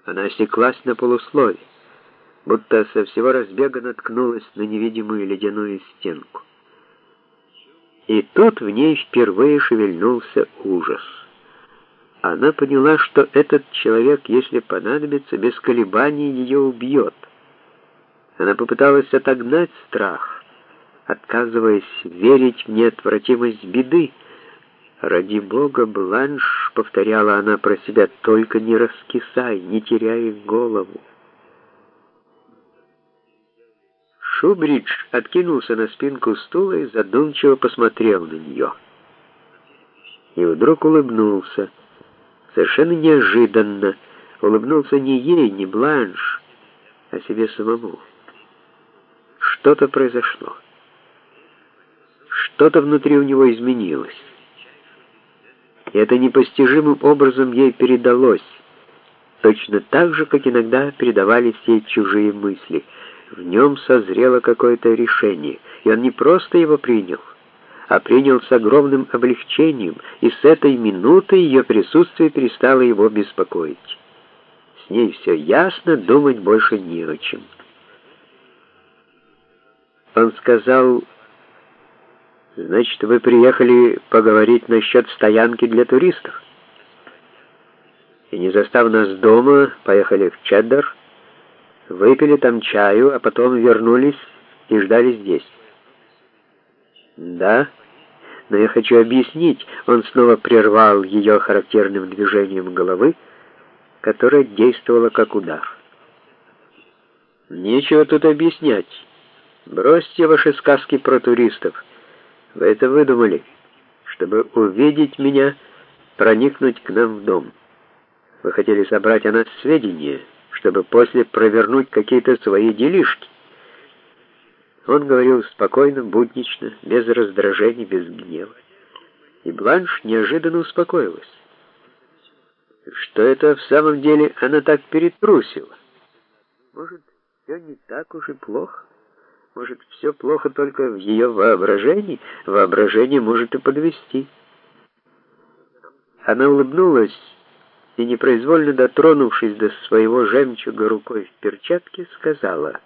Она осеклась на полуслове, будто со всего разбега наткнулась на невидимую ледяную стенку. И тут в ней впервые шевельнулся ужас. Она поняла, что этот человек, если понадобится, без колебаний ее убьет. Она попыталась отогнать страх, отказываясь верить в неотвратимость беды. «Ради Бога, Бланш», — повторяла она про себя, — «только не раскисай, не теряй голову». Шубридж откинулся на спинку стула и задумчиво посмотрел на нее. И вдруг улыбнулся. Совершенно неожиданно улыбнулся не ей, не Бланш, а себе самому. Что-то произошло. Что-то внутри у него изменилось. И это непостижимым образом ей передалось, точно так же, как иногда передавались ей чужие мысли. В нем созрело какое-то решение, и он не просто его принял, а принял с огромным облегчением, и с этой минуты ее присутствие перестало его беспокоить. С ней все ясно, думать больше не о чем. Он сказал: «Значит, вы приехали поговорить насчет стоянки для туристов? И не застав нас дома, поехали в Чеддер, выпили там чаю, а потом вернулись и ждали здесь». «Да, но я хочу объяснить». Он снова прервал ее характерным движением головы, которое действовало как удар. «Нечего тут объяснять. Бросьте ваши сказки про туристов. Вы это выдумали, чтобы увидеть меня, проникнуть к нам в дом. Вы хотели собрать о нас сведения, чтобы после провернуть какие-то свои делишки». Он говорил спокойно, буднично, без раздражения, без гнева. И Бланш неожиданно успокоилась. Что это в самом деле она так перетрусила? Может, все не так уж и плохо? Может, все плохо только в ее воображении? Воображение может и подвести. Она улыбнулась и, непроизвольно дотронувшись до своего жемчуга рукой в перчатке, сказала: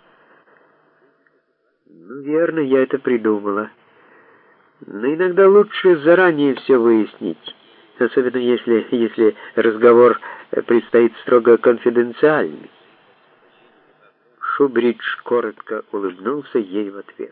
«Ну, верно, я это придумала. Но иногда лучше заранее все выяснить, особенно если разговор предстоит строго конфиденциальный». Шубридж коротко улыбнулся ей в ответ.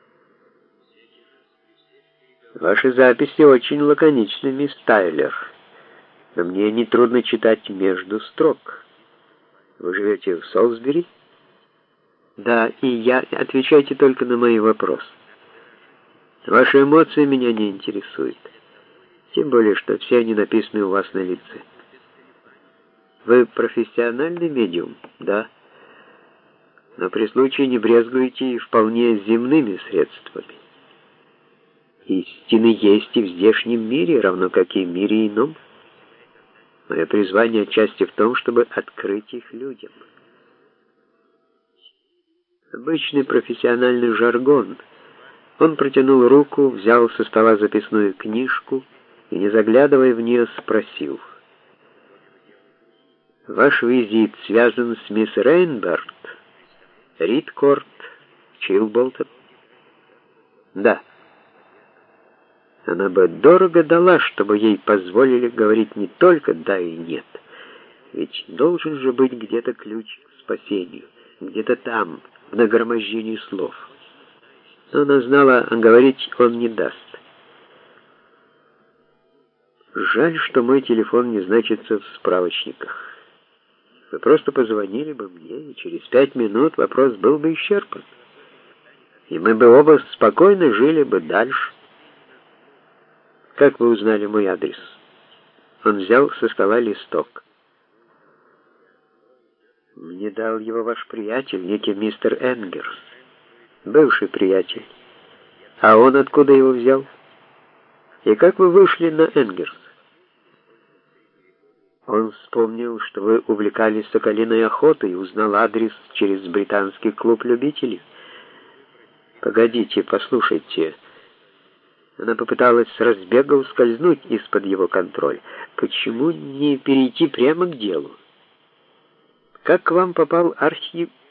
«Ваши записи очень лаконичны, мисс Тайлер, но мне нетрудно читать между строк. Вы живете в Солсбери?» «Да, и отвечайте только на мои вопросы. Ваши эмоции меня не интересуют, тем более, что все они написаны у вас на лице. Вы профессиональный медиум, да? Но при случае не брезгуете и вполне земными средствами. Истины есть и в здешнем мире, равно как и в мире ином. Мое призвание отчасти в том, чтобы открыть их людям». Обычный профессиональный жаргон. Он протянул руку, взял со стола записную книжку и, не заглядывая в нее, спросил: «Ваш визит связан с мисс Рейнберт, Ридкорт, Чилболтон?» «Да». Она бы дорого дала, чтобы ей позволили говорить не только «да» и «нет». Ведь должен же быть где-то ключ к спасению, где-то там, в нагромождении слов. Но она знала, говорить он не даст. «Жаль, что мой телефон не значится в справочниках. Вы просто позвонили бы мне, и через 5 минут вопрос был бы исчерпан. И мы бы оба спокойно жили бы дальше. Как вы узнали мой адрес?» Он взял со стола листок. «Мне дал его ваш приятель, некий мистер Энгерс, бывший приятель. А он откуда его взял? И как вы вышли на Энгерса?» «Он вспомнил, что вы увлекались соколиной охотой и узнал адрес через британский клуб любителей». «Погодите, послушайте». Она попыталась с разбега ускользнуть из-под его контроля. «Почему не перейти прямо к делу? Как к вам попал архи...